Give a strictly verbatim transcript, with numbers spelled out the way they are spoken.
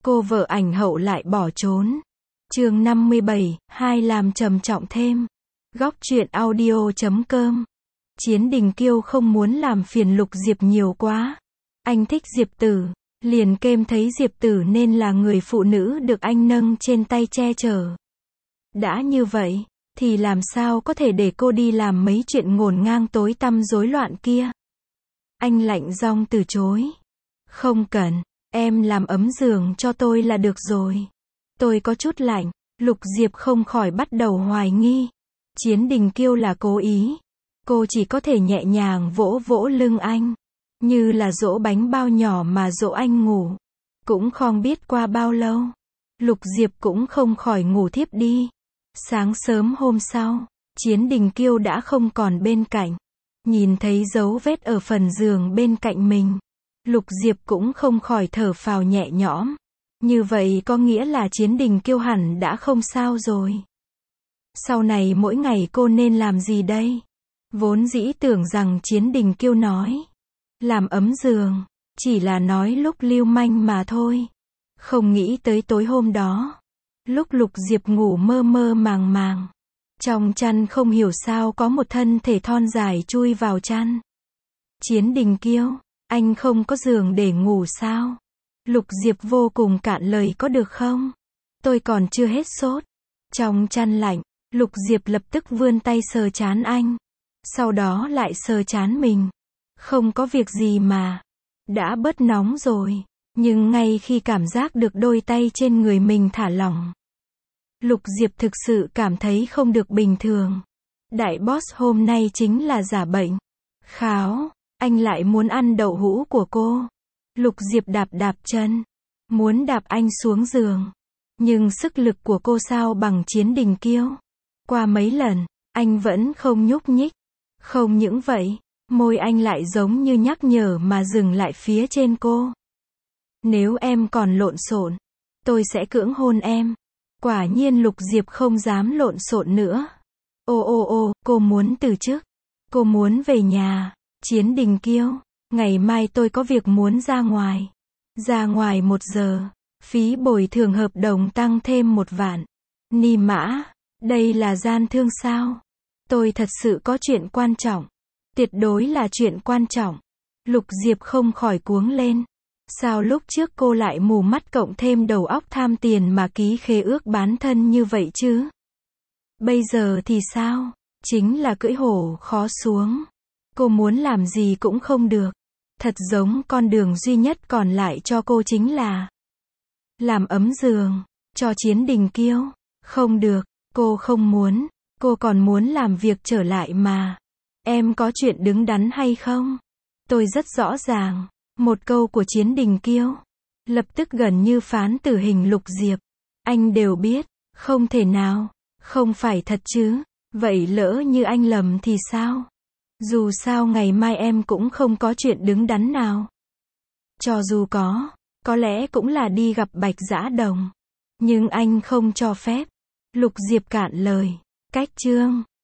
cô vợ ảnh hậu lại bỏ trốn. Chương năm mươi bảy, hai làm trầm trọng thêm. Góc truyện audio chấm com. Chiến Đình Kiêu không muốn làm phiền Lục Diệp nhiều quá. Anh thích Diệp Tử, liền kêm thấy Diệp Tử nên là người phụ nữ được anh nâng trên tay che chở. Đã như vậy, thì làm sao có thể để cô đi làm mấy chuyện ngổn ngang tối tăm rối loạn kia. Anh lạnh giọng từ chối. Không cần, em làm ấm giường cho tôi là được rồi. Tôi có chút lạnh. Lục Diệp không khỏi bắt đầu hoài nghi. Chiến Đình Kiêu là cố ý. Cô chỉ có thể nhẹ nhàng vỗ vỗ lưng anh, như là dỗ bánh bao nhỏ mà dỗ anh ngủ. Cũng không biết qua bao lâu, Lục Diệp cũng không khỏi ngủ thiếp đi. Sáng sớm hôm sau, Chiến Đình Kiêu đã không còn bên cạnh. Nhìn thấy dấu vết ở phần giường bên cạnh mình, Lục Diệp cũng không khỏi thở phào nhẹ nhõm. Như vậy có nghĩa là Chiến Đình Kiêu hẳn đã không sao rồi. Sau này mỗi ngày cô nên làm gì đây? Vốn dĩ tưởng rằng Chiến Đình Kiêu nói làm ấm giường chỉ là nói lúc lưu manh mà thôi. Không nghĩ tới tối hôm đó, lúc Lục Diệp ngủ mơ mơ màng màng, trong chăn không hiểu sao có một thân thể thon dài chui vào chăn. Chiến Đình Kiêu, anh không có giường để ngủ sao? Lục Diệp vô cùng cạn lời, có được không? Tôi còn chưa hết sốt. Trong chăn lạnh, Lục Diệp lập tức vươn tay sờ trán anh. Sau đó lại sờ trán mình. Không có việc gì mà. Đã bớt nóng rồi. Nhưng ngay khi cảm giác được đôi tay trên người mình thả lỏng, Lục Diệp thực sự cảm thấy không được bình thường. Đại boss hôm nay chính là giả bệnh. Kháo, anh lại muốn ăn đậu hũ của cô. Lục Diệp đạp đạp chân, muốn đạp anh xuống giường. Nhưng sức lực của cô sao bằng Chiến Đình Kiêu. Qua mấy lần, anh vẫn không nhúc nhích. Không những vậy, môi anh lại giống như nhắc nhở mà dừng lại phía trên cô. Nếu em còn lộn xộn, tôi sẽ cưỡng hôn em. Quả nhiên Lục Diệp không dám lộn xộn nữa. Ô ô ô, cô muốn từ chức. Cô muốn về nhà. Chiến Đình Kiêu, ngày mai tôi có việc muốn ra ngoài. Ra ngoài một giờ, phí bồi thường hợp đồng tăng thêm một vạn. Ni mã, đây là gian thương sao? Tôi thật sự có chuyện quan trọng. Tuyệt đối là chuyện quan trọng. Lục Diệp không khỏi cuống lên. Sao lúc trước cô lại mù mắt cộng thêm đầu óc tham tiền mà ký khế ước bán thân như vậy chứ? Bây giờ thì sao? Chính là cưỡi hổ khó xuống. Cô muốn làm gì cũng không được. Thật giống con đường duy nhất còn lại cho cô chính là làm ấm giường cho Chiến Đình Kiêu. Không được, cô không muốn. Cô còn muốn làm việc trở lại mà. Em có chuyện đứng đắn hay không? Tôi rất rõ ràng. Một câu của Chiến Đình Kiêu lập tức gần như phán tử hình Lục Diệp. Anh đều biết, không thể nào, không phải thật chứ. Vậy lỡ như anh lầm thì sao? Dù sao ngày mai em cũng không có chuyện đứng đắn nào. Cho dù có, có lẽ cũng là đi gặp Bạch Dã Đồng. Nhưng anh không cho phép. Lục Diệp cạn lời. Cách chương